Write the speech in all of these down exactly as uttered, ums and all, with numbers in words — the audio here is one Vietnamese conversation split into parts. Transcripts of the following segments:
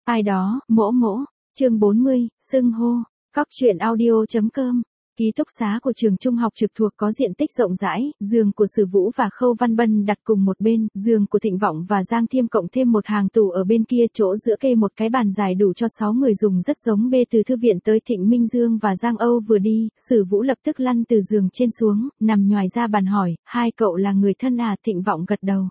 Ai đó, mỗ mỗ, chương bốn mươi, xưng hô, cóc truyện audio.com. Ký túc xá của trường trung học trực thuộc có diện tích rộng rãi, giường của Sử Vũ và Khâu Văn Bân đặt cùng một bên, giường của Thịnh Vọng và Giang Thiêm cộng thêm một hàng tủ ở bên kia, chỗ giữa kê một cái bàn dài đủ cho sáu người dùng rất giống bê từ thư viện tới. Thịnh Minh Dương và Giang Âu vừa đi, Sử Vũ lập tức lăn từ giường trên xuống, nằm nhoài ra bàn hỏi, hai cậu là người thân à? Thịnh Vọng gật đầu.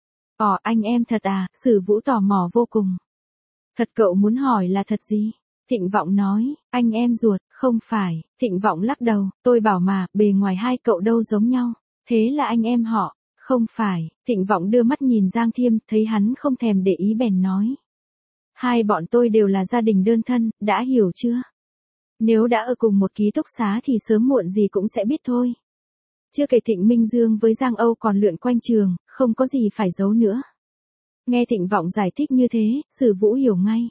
Ồ, anh em thật à? Sử Vũ tò mò vô cùng. Thật, cậu muốn hỏi là thật gì? Thịnh Vọng nói, anh em ruột, không phải. Thịnh Vọng lắc đầu, tôi bảo mà, bề ngoài hai cậu đâu giống nhau. Thế là anh em họ, không phải. Thịnh Vọng đưa mắt nhìn Giang Thiêm, thấy hắn không thèm để ý bèn nói. Hai bọn tôi đều là gia đình đơn thân, đã hiểu chưa? Nếu đã ở cùng một ký túc xá thì sớm muộn gì cũng sẽ biết thôi. Chưa kể Thịnh Minh Dương với Giang Âu còn lượn quanh trường, không có gì phải giấu nữa. Nghe Thịnh Vọng giải thích như thế, Sử Vũ hiểu ngay.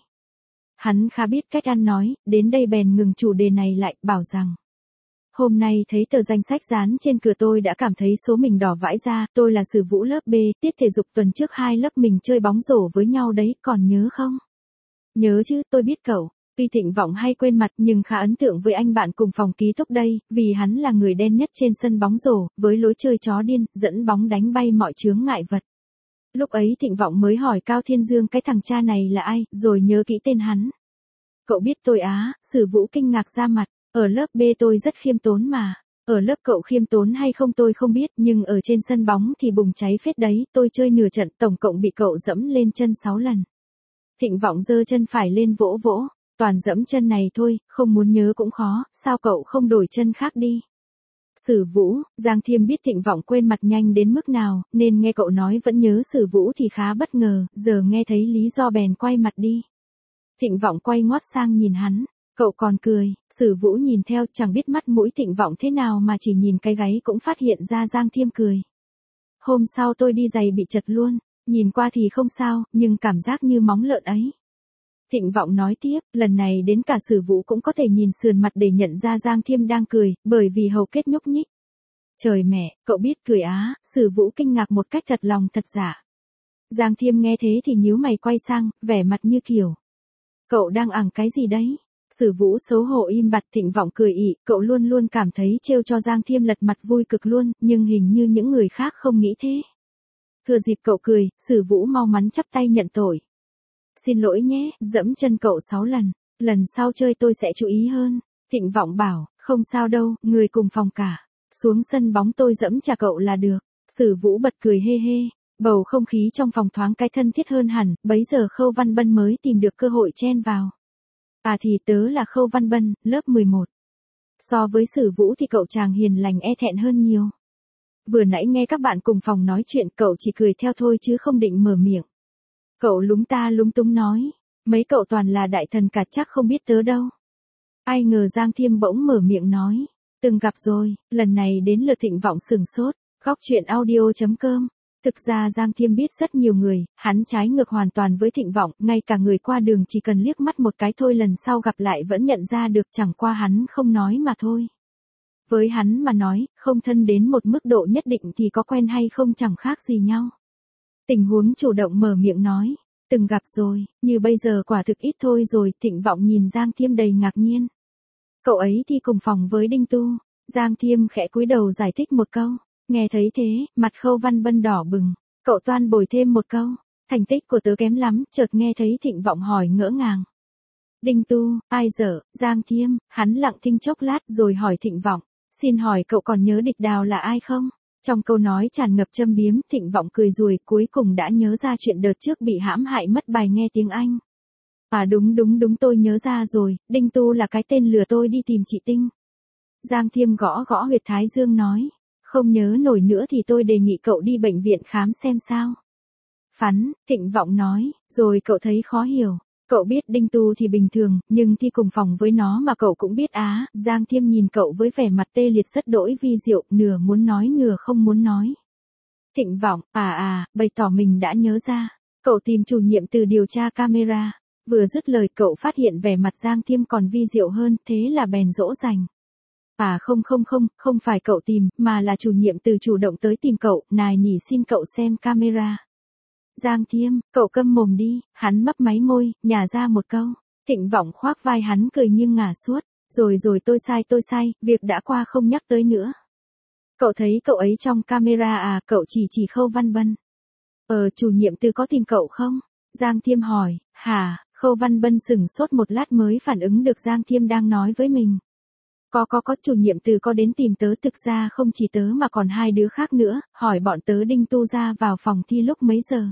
Hắn khá biết cách ăn nói, đến đây bèn ngừng chủ đề này lại, bảo rằng. Hôm nay thấy tờ danh sách dán trên cửa tôi đã cảm thấy số mình đỏ vãi ra, tôi là Sử Vũ lớp B, tiết thể dục tuần trước hai lớp mình chơi bóng rổ với nhau đấy, còn nhớ không? Nhớ chứ, tôi biết cậu. Tuy Thịnh Vọng hay quên mặt nhưng khá ấn tượng với anh bạn cùng phòng ký túc đây, vì hắn là người đen nhất trên sân bóng rổ, với lối chơi chó điên, dẫn bóng đánh bay mọi chướng ngại vật. Lúc ấy Thịnh Vọng mới hỏi Cao Thiên Dương cái thằng cha này là ai, rồi nhớ kỹ tên hắn. Cậu biết tôi á? Sử Vũ kinh ngạc ra mặt, ở lớp B tôi rất khiêm tốn mà. Ở lớp cậu khiêm tốn hay không tôi không biết, nhưng ở trên sân bóng thì bùng cháy phết đấy, tôi chơi nửa trận tổng cộng bị cậu dẫm lên chân sáu lần. Thịnh Vọng giơ chân phải lên vỗ vỗ, toàn dẫm chân này thôi, không muốn nhớ cũng khó, sao cậu không đổi chân khác đi? Sử Vũ, Giang Thiêm biết Thịnh Vọng quên mặt nhanh đến mức nào, nên nghe cậu nói vẫn nhớ Sử Vũ thì khá bất ngờ, giờ nghe thấy lý do bèn quay mặt đi. Thịnh Vọng quay ngoắt sang nhìn hắn, cậu còn cười. Sử Vũ nhìn theo, chẳng biết mắt mũi Thịnh Vọng thế nào mà chỉ nhìn cái gáy cũng phát hiện ra Giang Thiêm cười. Hôm sau tôi đi giày bị chật luôn, nhìn qua thì không sao, nhưng cảm giác như móng lợn ấy. Thịnh Vọng nói tiếp, lần này đến cả Sử Vũ cũng có thể nhìn sườn mặt để nhận ra Giang Thiêm đang cười, bởi vì hầu kết nhúc nhích. Trời mẹ, cậu biết cười á? Sử Vũ kinh ngạc một cách thật lòng thật giả. Giang Thiêm nghe thế thì nhíu mày quay sang, vẻ mặt như kiểu. Cậu đang ẳng cái gì đấy? Sử Vũ xấu hổ im bặt. Thịnh Vọng cười ị, cậu luôn luôn cảm thấy trêu cho Giang Thiêm lật mặt vui cực luôn, nhưng hình như những người khác không nghĩ thế. Thừa dịp cậu cười, Sử Vũ mau mắn chắp tay nhận tội. Xin lỗi nhé, dẫm chân cậu sáu lần, lần sau chơi tôi sẽ chú ý hơn. Thịnh Vọng bảo, không sao đâu, người cùng phòng cả. Xuống sân bóng tôi dẫm chà cậu là được. Sử Vũ bật cười hê hê, bầu không khí trong phòng thoáng cái thân thiết hơn hẳn, bấy giờ Khâu Văn Bân mới tìm được cơ hội chen vào. À thì tớ là Khâu Văn Bân, lớp mười một. So với Sử Vũ thì cậu chàng hiền lành e thẹn hơn nhiều. Vừa nãy nghe các bạn cùng phòng nói chuyện cậu chỉ cười theo thôi chứ không định mở miệng. Cậu lúng ta lúng túng nói, mấy cậu toàn là đại thần cả chắc không biết tớ đâu. Ai ngờ Giang Thiêm bỗng mở miệng nói, từng gặp rồi. Lần này đến lượt Thịnh Vọng sừng sốt. Cóc truyện audio.com. Thực ra Giang Thiêm biết rất nhiều người, hắn trái ngược hoàn toàn với Thịnh Vọng, ngay cả người qua đường chỉ cần liếc mắt một cái thôi lần sau gặp lại vẫn nhận ra được, chẳng qua hắn không nói mà thôi. Với hắn mà nói, không thân đến một mức độ nhất định thì có quen hay không chẳng khác gì nhau. Tình huống chủ động mở miệng nói, từng gặp rồi, như bây giờ quả thực ít thôi rồi. Thịnh Vọng nhìn Giang Thiêm đầy ngạc nhiên. Cậu ấy thì cùng phòng với Đinh Tu. Giang Thiêm khẽ cúi đầu giải thích một câu. Nghe thấy thế, mặt Khâu Văn Bân đỏ bừng. Cậu toan bồi thêm một câu, thành tích của tớ kém lắm. Chợt nghe thấy Thịnh Vọng hỏi ngỡ ngàng. Đinh Tu, ai dở? Giang Thiêm, hắn lặng thinh chốc lát rồi hỏi Thịnh Vọng. Xin hỏi cậu còn nhớ Địch Đào là ai không? Trong câu nói tràn ngập châm biếm, Thịnh Vọng cười rùi, cuối cùng đã nhớ ra chuyện đợt trước bị hãm hại mất bài nghe tiếng Anh. À đúng đúng đúng tôi nhớ ra rồi, Đinh Tu là cái tên lừa tôi đi tìm chị Tinh. Giang Thiêm gõ gõ huyệt thái dương nói, không nhớ nổi nữa thì tôi đề nghị cậu đi bệnh viện khám xem sao. Phắn, Thịnh Vọng nói, rồi cậu thấy khó hiểu. Cậu biết Đinh Tu thì bình thường, nhưng thi cùng phòng với nó mà cậu cũng biết á. Giang Thiêm nhìn cậu với vẻ mặt tê liệt rất đỗi vi diệu, nửa muốn nói nửa không muốn nói. Thịnh Vọng, à à, bày tỏ mình đã nhớ ra. Cậu tìm chủ nhiệm từ điều tra camera. Vừa dứt lời cậu phát hiện vẻ mặt Giang Thiêm còn vi diệu hơn, thế là bèn dỗ dành. À không không không, không phải cậu tìm, mà là chủ nhiệm từ chủ động tới tìm cậu, nài nỉ xin cậu xem camera. Giang Thiêm, cậu câm mồm đi, hắn mấp máy môi, nhả ra một câu. Thịnh Vọng khoác vai hắn cười nhưng ngả suốt. Rồi rồi tôi sai tôi sai, việc đã qua không nhắc tới nữa. Cậu thấy cậu ấy trong camera à, cậu chỉ chỉ Khâu Văn Bân. Ờ, chủ nhiệm Từ có tìm cậu không? Giang Thiêm hỏi, hả? Khâu Văn Bân sửng sốt một lát mới phản ứng được Giang Thiêm đang nói với mình. Có có có, chủ nhiệm Từ có đến tìm tớ, thực ra không chỉ tớ mà còn hai đứa khác nữa, hỏi bọn tớ Đinh Tu ra vào phòng thi lúc mấy giờ.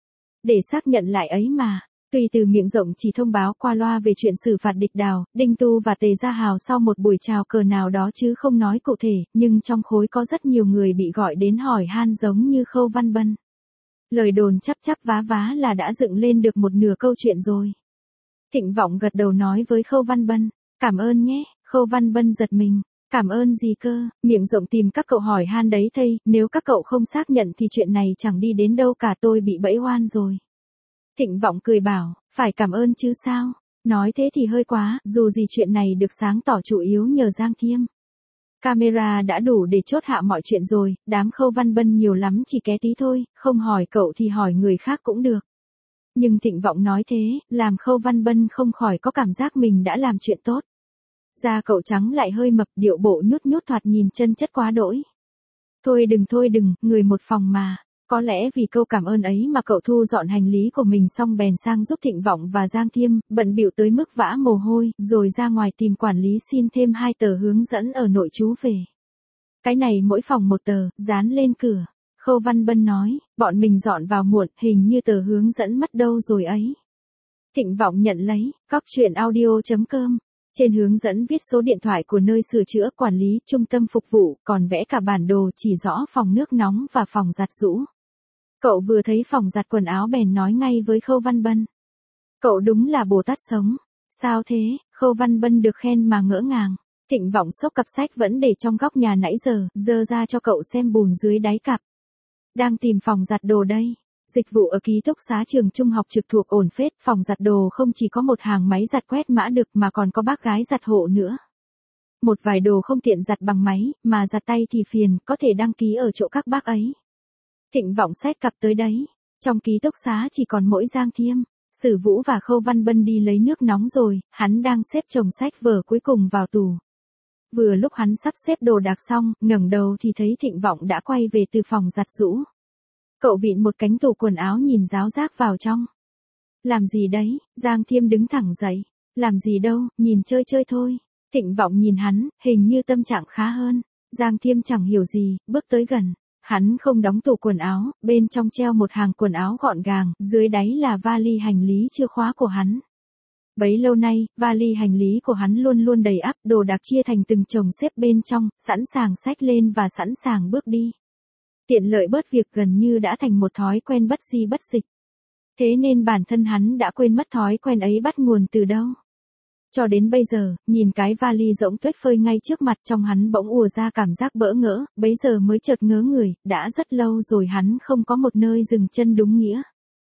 Để xác nhận lại ấy mà. Tuy Từ miệng rộng chỉ thông báo qua loa về chuyện xử phạt địch đào, Đinh Tu và Tề Gia Hào sau một buổi chào cờ nào đó chứ không nói cụ thể, nhưng trong khối có rất nhiều người bị gọi đến hỏi han giống như Khâu Văn Bân. Lời đồn chắp chắp vá vá là đã dựng lên được một nửa câu chuyện rồi. Thịnh Vọng gật đầu nói với Khâu Văn Bân, cảm ơn nhé. Khâu Văn Bân giật mình, cảm ơn gì cơ, miệng rộng tìm các cậu hỏi han đấy thây, nếu các cậu không xác nhận thì chuyện này chẳng đi đến đâu cả, tôi bị bẫy oan rồi. Thịnh Vọng cười bảo, phải cảm ơn chứ sao, nói thế thì hơi quá, dù gì chuyện này được sáng tỏ chủ yếu nhờ Giang Thiêm. Camera đã đủ để chốt hạ mọi chuyện rồi, đám Khâu Văn Bân nhiều lắm chỉ ké tí thôi, không hỏi cậu thì hỏi người khác cũng được. Nhưng Thịnh Vọng nói thế, làm Khâu Văn Bân không khỏi có cảm giác mình đã làm chuyện tốt. Da cậu trắng lại hơi mập, điệu bộ nhút nhút thoạt nhìn chân chất quá đỗi. Thôi đừng thôi đừng, người một phòng mà. Có lẽ vì câu cảm ơn ấy mà cậu thu dọn hành lý của mình xong bèn sang giúp Thịnh Vọng và Giang Thiêm, bận bịu tới mức vã mồ hôi, rồi ra ngoài tìm quản lý xin thêm hai tờ hướng dẫn ở nội trú về. Cái này mỗi phòng một tờ, dán lên cửa. Khâu Văn Bân nói, bọn mình dọn vào muộn, hình như tờ hướng dẫn mất đâu rồi ấy. Thịnh Vọng nhận lấy, cóc truyện audio chấm com. Trên hướng dẫn viết số điện thoại của nơi sửa chữa, quản lý, trung tâm phục vụ, còn vẽ cả bản đồ chỉ rõ phòng nước nóng và phòng giặt giũ. Cậu vừa thấy phòng giặt quần áo bèn nói ngay với Khâu Văn Bân. Cậu đúng là Bồ Tát sống. Sao thế? Khâu Văn Bân được khen mà ngỡ ngàng. Thịnh Vọng xốc cặp sách vẫn để trong góc nhà nãy giờ, giơ ra cho cậu xem bùn dưới đáy cặp. Đang tìm phòng giặt đồ đây. Dịch vụ ở ký túc xá trường trung học trực thuộc ổn phết, phòng giặt đồ không chỉ có một hàng máy giặt quét mã đực mà còn có bác gái giặt hộ nữa. Một vài đồ không tiện giặt bằng máy, mà giặt tay thì phiền, có thể đăng ký ở chỗ các bác ấy. Thịnh Vọng xách cặp tới đấy. Trong ký túc xá chỉ còn mỗi Giang Thiêm, Sử Vũ và Khâu Văn Bân đi lấy nước nóng rồi, hắn đang xếp chồng sách vở cuối cùng vào tủ. Vừa lúc hắn sắp xếp đồ đạc xong, ngẩng đầu thì thấy Thịnh Vọng đã quay về từ phòng giặt giũ. Cậu vịn một cánh tủ quần áo nhìn ráo rác vào trong. Làm gì đấy? Giang Thiêm đứng thẳng dậy. Làm gì đâu, nhìn chơi chơi thôi. Thịnh Vọng nhìn hắn, hình như tâm trạng khá hơn. Giang Thiêm chẳng hiểu gì, bước tới gần. Hắn không đóng tủ quần áo, bên trong treo một hàng quần áo gọn gàng, dưới đáy là vali hành lý chưa khóa của hắn. Bấy lâu nay, vali hành lý của hắn luôn luôn đầy ắp, đồ đạc chia thành từng chồng xếp bên trong, sẵn sàng xách lên và sẵn sàng bước đi. Tiện lợi bớt việc gần như đã thành một thói quen bất di bất dịch. Thế nên bản thân hắn đã quên mất thói quen ấy bắt nguồn từ đâu. Cho đến bây giờ, nhìn cái vali rỗng tuếch phơi ngay trước mặt, trong hắn bỗng ùa ra cảm giác bỡ ngỡ, bấy giờ mới chợt ngớ người, đã rất lâu rồi hắn không có một nơi dừng chân đúng nghĩa.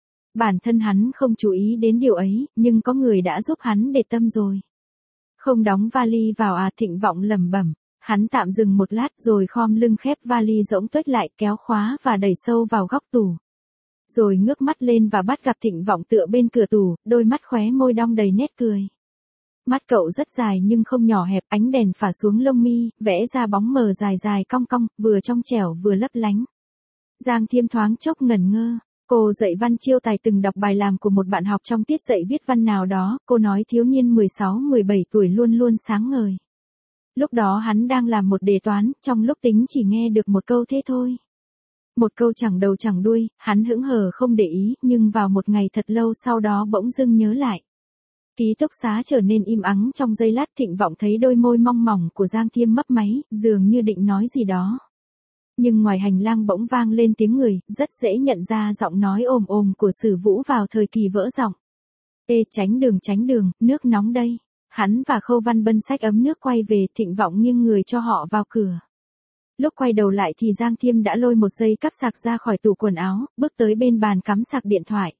Bản thân hắn không chú ý đến điều ấy, nhưng có người đã giúp hắn để tâm rồi. Không đóng vali vào à? Thịnh Vọng lẩm bẩm. Hắn tạm dừng một lát rồi khom lưng khép vali rỗng tuếch lại, kéo khóa và đẩy sâu vào góc tủ. Rồi ngước mắt lên và bắt gặp Thịnh Vọng tựa bên cửa tủ, đôi mắt khóe môi đong đầy nét cười. Mắt cậu rất dài nhưng không nhỏ hẹp, ánh đèn phả xuống lông mi, vẽ ra bóng mờ dài dài cong cong, vừa trong trẻo vừa lấp lánh. Giang Thiêm thoáng chốc ngẩn ngơ. Cô dạy văn chiêu tài từng đọc bài làm của một bạn học trong tiết dạy viết văn nào đó, cô nói thiếu niên mười sáu mười bảy tuổi luôn luôn sáng ngời. Lúc đó hắn đang làm một đề toán, trong lúc tính chỉ nghe được một câu thế thôi. Một câu chẳng đầu chẳng đuôi, hắn hững hờ không để ý, nhưng vào một ngày thật lâu sau đó bỗng dưng nhớ lại. Ký túc xá trở nên im ắng trong giây lát. Thịnh Vọng thấy đôi môi mong mỏng của Giang Thiêm mấp máy, dường như định nói gì đó. Nhưng ngoài hành lang bỗng vang lên tiếng người, rất dễ nhận ra giọng nói ồm ồm của Sử Vũ vào thời kỳ vỡ giọng. Ê, tránh đường tránh đường, nước nóng đây. Hắn và Khâu Văn Bân xách ấm nước quay về, Thịnh Vọng nghiêng người cho họ vào cửa. Lúc quay đầu lại thì Giang Thiêm đã lôi một dây cắp sạc ra khỏi tủ quần áo, bước tới bên bàn cắm sạc điện thoại.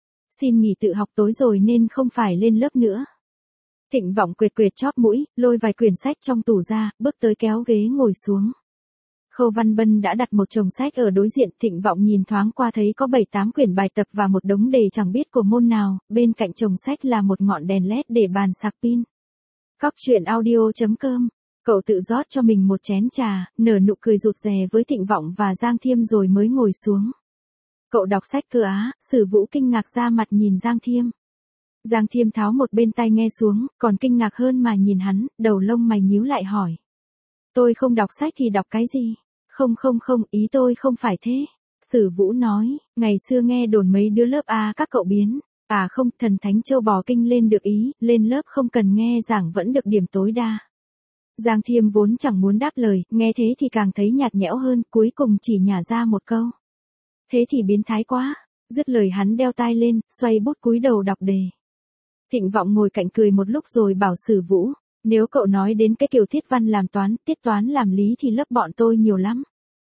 Xin nghỉ tự học tối rồi nên không phải lên lớp nữa. Thịnh Vọng quệt quệt chóp mũi, lôi vài quyển sách trong tủ ra, bước tới kéo ghế ngồi xuống. Khâu Văn Bân đã đặt một chồng sách ở đối diện, Thịnh Vọng nhìn thoáng qua thấy có bảy tám quyển bài tập và một đống đề chẳng biết của môn nào, bên cạnh chồng sách là một ngọn đèn led để bàn sạc pin. Cóc truyện audio chấm com. Cậu tự rót cho mình một chén trà, nở nụ cười rụt rè với Thịnh Vọng và Giang Thiêm rồi mới ngồi xuống. Cậu đọc sách cơ á? Sử Vũ kinh ngạc ra mặt nhìn Giang Thiêm. Giang Thiêm tháo một bên tai nghe xuống, còn kinh ngạc hơn mà nhìn hắn, đầu lông mày nhíu lại hỏi. Tôi không đọc sách thì đọc cái gì? Không không không, ý tôi không phải thế. Sử Vũ nói, ngày xưa nghe đồn mấy đứa lớp A các cậu biến. À không, thần thánh châu bò kinh lên được ý, lên lớp không cần nghe giảng vẫn được điểm tối đa. Giang Thiêm vốn chẳng muốn đáp lời, nghe thế thì càng thấy nhạt nhẽo hơn, cuối cùng chỉ nhả ra một câu. Thế thì biến thái quá. Dứt lời hắn đeo tai lên, xoay bút cúi đầu đọc đề. Thịnh Vọng ngồi cạnh cười một lúc rồi bảo Sử Vũ, nếu cậu nói đến cái kiểu Tiết Văn làm toán, Tiết Toán làm lý thì lớp bọn tôi nhiều lắm.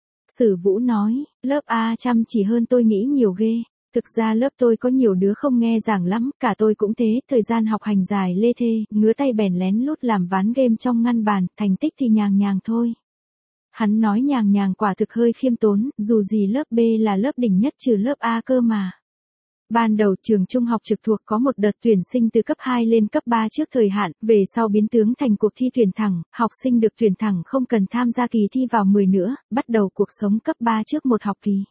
Sử Vũ nói, lớp A chăm chỉ hơn tôi nghĩ nhiều ghê. Thực ra lớp tôi có nhiều đứa không nghe giảng lắm, cả tôi cũng thế, thời gian học hành dài lê thê, ngứa tay bèn lén lút làm ván game trong ngăn bàn, thành tích thì nhàng nhàng thôi. Hắn nói nhàng nhàng quả thực hơi khiêm tốn, dù gì lớp B là lớp đỉnh nhất trừ lớp A cơ mà. Ban đầu trường trung học trực thuộc có một đợt tuyển sinh từ cấp hai lên cấp ba trước thời hạn, về sau biến tướng thành cuộc thi tuyển thẳng, học sinh được tuyển thẳng không cần tham gia kỳ thi vào mười nữa, bắt đầu cuộc sống cấp ba trước một học kỳ.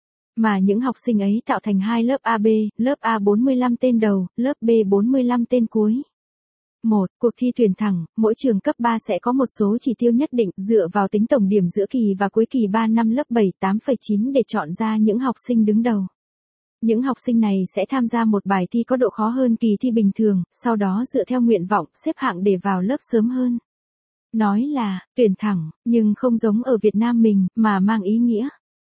Mà những học sinh ấy tạo thành hai lớp A B, lớp A bốn mươi lăm tên đầu, lớp B bốn mươi lăm tên cuối. một. Cuộc thi tuyển thẳng, mỗi trường cấp ba sẽ có một số chỉ tiêu nhất định, dựa vào tính tổng điểm giữa kỳ và cuối kỳ ba năm lớp bảy, tám phẩy chín để chọn ra những học sinh đứng đầu. Những học sinh này sẽ tham gia một bài thi có độ khó hơn kỳ thi bình thường, sau đó dựa theo nguyện vọng, xếp hạng để vào lớp sớm hơn. Nói là, tuyển thẳng, nhưng không giống ở Việt Nam mình, mà mang ý nghĩa.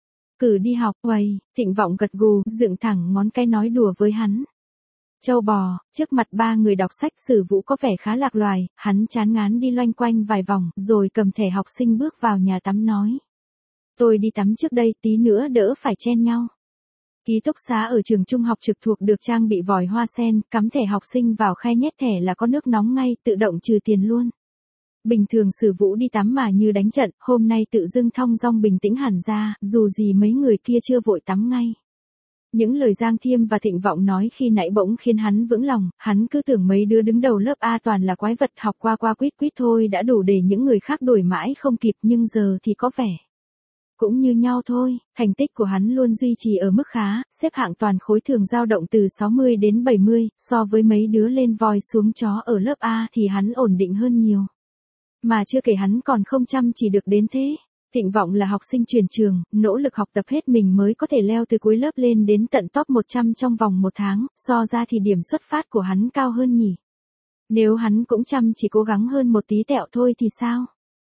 Cử đi học, uầy, Thịnh Vọng gật gù, dựng thẳng ngón cái nói đùa với hắn. Châu bò, trước mặt ba người đọc sách Sử Vũ có vẻ khá lạc loài, hắn chán ngán đi loanh quanh vài vòng, rồi cầm thẻ học sinh bước vào nhà tắm nói. Tôi đi tắm trước đây, tí nữa đỡ phải chen nhau. Ký túc xá ở trường trung học trực thuộc được trang bị vòi hoa sen, cắm thẻ học sinh vào khe nhét thẻ là có nước nóng ngay, tự động trừ tiền luôn. Bình thường Sử Vũ đi tắm mà như đánh trận, hôm nay tự dưng thong dong bình tĩnh hẳn ra, dù gì mấy người kia chưa vội tắm ngay. Những lời Giang Thiêm và Thịnh Vọng nói khi nãy bỗng khiến hắn vững lòng, hắn cứ tưởng mấy đứa đứng đầu lớp A toàn là quái vật học qua qua quýt quýt thôi đã đủ để những người khác đuổi mãi không kịp, nhưng giờ thì có vẻ cũng như nhau thôi, thành tích của hắn luôn duy trì ở mức khá, xếp hạng toàn khối thường dao động từ sáu mươi đến bảy mươi, so với mấy đứa lên voi xuống chó ở lớp A thì hắn ổn định hơn nhiều. Mà chưa kể hắn còn không chăm chỉ được đến thế. Thịnh Vọng là học sinh chuyển trường, nỗ lực học tập hết mình mới có thể leo từ cuối lớp lên đến tận top một trăm trong vòng một tháng, so ra thì điểm xuất phát của hắn cao hơn nhỉ. Nếu hắn cũng chăm chỉ cố gắng hơn một tí tẹo thôi thì sao?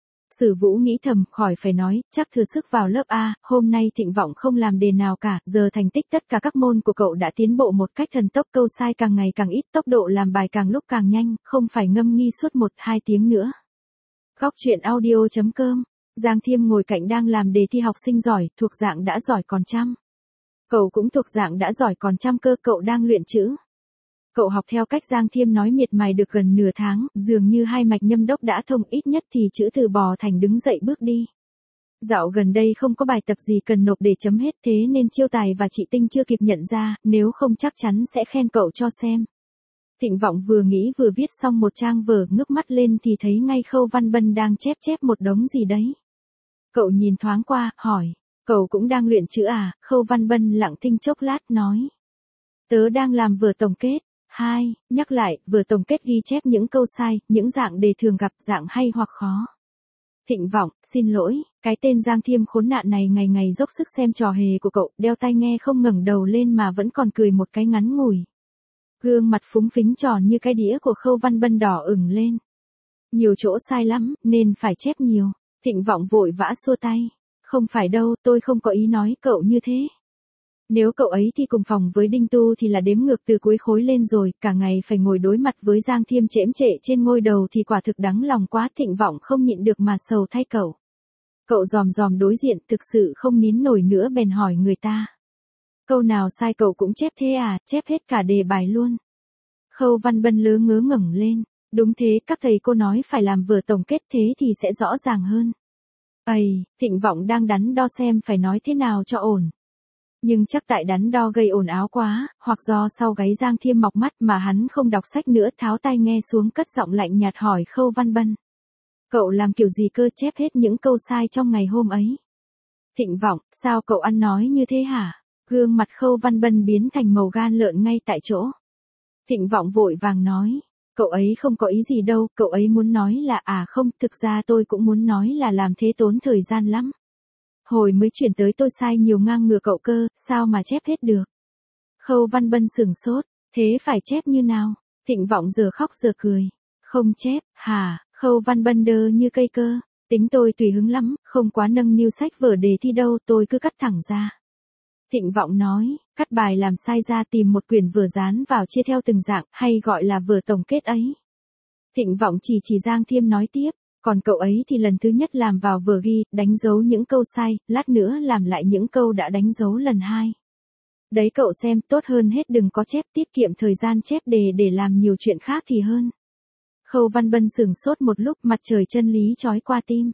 Sử Vũ nghĩ thầm, khỏi phải nói, chắc thừa sức vào lớp A, hôm nay Thịnh Vọng không làm đề nào cả, giờ thành tích tất cả các môn của cậu đã tiến bộ một cách thần tốc, câu sai càng ngày càng ít, tốc độ làm bài càng lúc càng nhanh, không phải ngâm nghi suốt một hai tiếng nữa. Cóc truyện audio chấm com. Giang Thiêm ngồi cạnh đang làm đề thi học sinh giỏi, thuộc dạng đã giỏi còn chăm. Cậu cũng thuộc dạng đã giỏi còn chăm cơ, cậu đang luyện chữ. Cậu học theo cách Giang Thiêm nói miệt mài được gần nửa tháng, dường như hai mạch nhâm đốc đã thông, ít nhất thì chữ từ bò thành đứng dậy bước đi. Dạo gần đây không có bài tập gì cần nộp để chấm hết, thế nên Chiêu Tài và chị Tinh chưa kịp nhận ra, nếu không chắc chắn sẽ khen cậu cho xem. Thịnh Vọng vừa nghĩ vừa viết xong một trang vở, ngước mắt lên thì thấy ngay Khâu Văn Bân đang chép chép một đống gì đấy. Cậu nhìn thoáng qua, hỏi, cậu cũng đang luyện chữ à? Khâu Văn Bân lặng thinh chốc lát nói. Tớ đang làm vở tổng kết. Hai, nhắc lại, vở tổng kết ghi chép những câu sai, những dạng đề thường gặp, dạng hay hoặc khó. Thịnh Vọng, xin lỗi, cái tên Giang Thiêm khốn nạn này ngày ngày dốc sức xem trò hề của cậu, đeo tai nghe không ngẩng đầu lên mà vẫn còn cười một cái ngắn ngủi. Gương mặt phúng phính tròn như cái đĩa của Khâu Văn Bân đỏ ửng lên. Nhiều chỗ sai lắm, nên phải chép nhiều. Thịnh Vọng vội vã xua tay. Không phải đâu, tôi không có ý nói cậu như thế. Nếu cậu ấy thi cùng phòng với Đinh Tu thì là đếm ngược từ cuối khối lên rồi, cả ngày phải ngồi đối mặt với Giang Thiêm chễm trệ trên ngôi đầu thì quả thực đắng lòng quá. Thịnh Vọng không nhịn được mà sầu thay cậu. Cậu dòm dòm đối diện, thực sự không nín nổi nữa bèn hỏi người ta. Câu nào sai cậu cũng chép thế à, chép hết cả đề bài luôn. Khâu Văn Bân lớ ngớ ngẩng lên. Đúng thế, các thầy cô nói phải làm vở tổng kết thế thì sẽ rõ ràng hơn. Ây, Thịnh Vọng đang đắn đo xem phải nói thế nào cho ổn. Nhưng chắc tại đắn đo gây ồn áo quá, hoặc do sau gáy Giang Thiêm mọc mắt mà hắn không đọc sách nữa, tháo tai nghe xuống cất giọng lạnh nhạt hỏi Khâu Văn Bân. Cậu làm kiểu gì cơ, chép hết những câu sai trong ngày hôm ấy? Thịnh Vọng, sao cậu ăn nói như thế hả? Gương mặt Khâu Văn Bân biến thành màu gan lợn ngay tại chỗ. Thịnh Vọng vội vàng nói. Cậu ấy không có ý gì đâu, cậu ấy muốn nói là à không, thực ra tôi cũng muốn nói là làm thế tốn thời gian lắm. Hồi mới chuyển tới tôi sai nhiều ngang ngửa cậu cơ, sao mà chép hết được? Khâu Văn Bân sửng sốt, thế phải chép như nào? Thịnh Vọng giờ khóc giờ cười. Không chép, hả? Khâu Văn Bân đơ như cây cơ. Tính tôi tùy hứng lắm, không quá nâng niu sách vở đề thi đâu, tôi cứ cắt thẳng ra. Thịnh Vọng nói, cắt bài làm sai ra tìm một quyển vở dán vào chia theo từng dạng, hay gọi là vở tổng kết ấy. Thịnh Vọng chỉ chỉ Giang Thiêm nói tiếp, còn cậu ấy thì lần thứ nhất làm vào vở ghi, đánh dấu những câu sai, lát nữa làm lại những câu đã đánh dấu lần hai. Đấy cậu xem, tốt hơn hết đừng có chép, tiết kiệm thời gian chép đề để làm nhiều chuyện khác thì hơn. Khâu Văn Bân sửng sốt một lúc, mặt trời chân lý chói qua tim.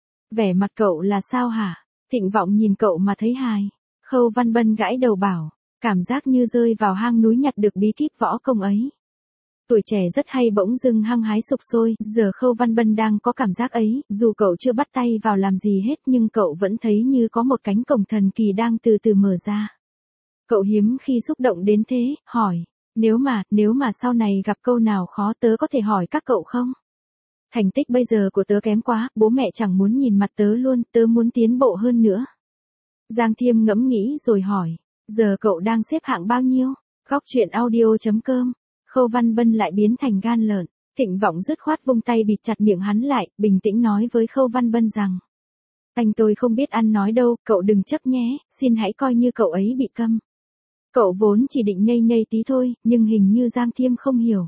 Vẻ mặt cậu là sao hả? Thịnh Vọng nhìn cậu mà thấy hài. Khâu Văn Bân gãi đầu bảo, cảm giác như rơi vào hang núi nhặt được bí kíp võ công ấy. Tuổi trẻ rất hay bỗng dưng hăng hái sục sôi, giờ Khâu Văn Bân đang có cảm giác ấy, dù cậu chưa bắt tay vào làm gì hết nhưng cậu vẫn thấy như có một cánh cổng thần kỳ đang từ từ mở ra. Cậu hiếm khi xúc động đến thế, hỏi, nếu mà, nếu mà sau này gặp câu nào khó tớ có thể hỏi các cậu không? Thành tích bây giờ của tớ kém quá, bố mẹ chẳng muốn nhìn mặt tớ luôn, tớ muốn tiến bộ hơn nữa. Giang Thiêm ngẫm nghĩ rồi hỏi, giờ cậu đang xếp hạng bao nhiêu? Góc truyện audio chấm com. Khâu Văn Bân lại biến thành gan lợn. Thịnh Vọng dứt khoát vung tay bịt chặt miệng hắn lại, bình tĩnh nói với Khâu Văn Bân rằng, anh tôi không biết ăn nói đâu, cậu đừng chấp nhé, xin hãy coi như cậu ấy bị câm. Cậu vốn chỉ định nhây nhây tí thôi, nhưng hình như Giang Thiêm không hiểu.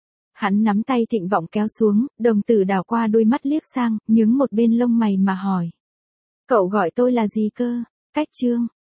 Hắn nắm tay Thịnh Vọng kéo xuống, đồng tử đảo qua đôi mắt liếc sang, nhướng một bên lông mày mà hỏi. Cậu gọi tôi là gì cơ? Cách Trương.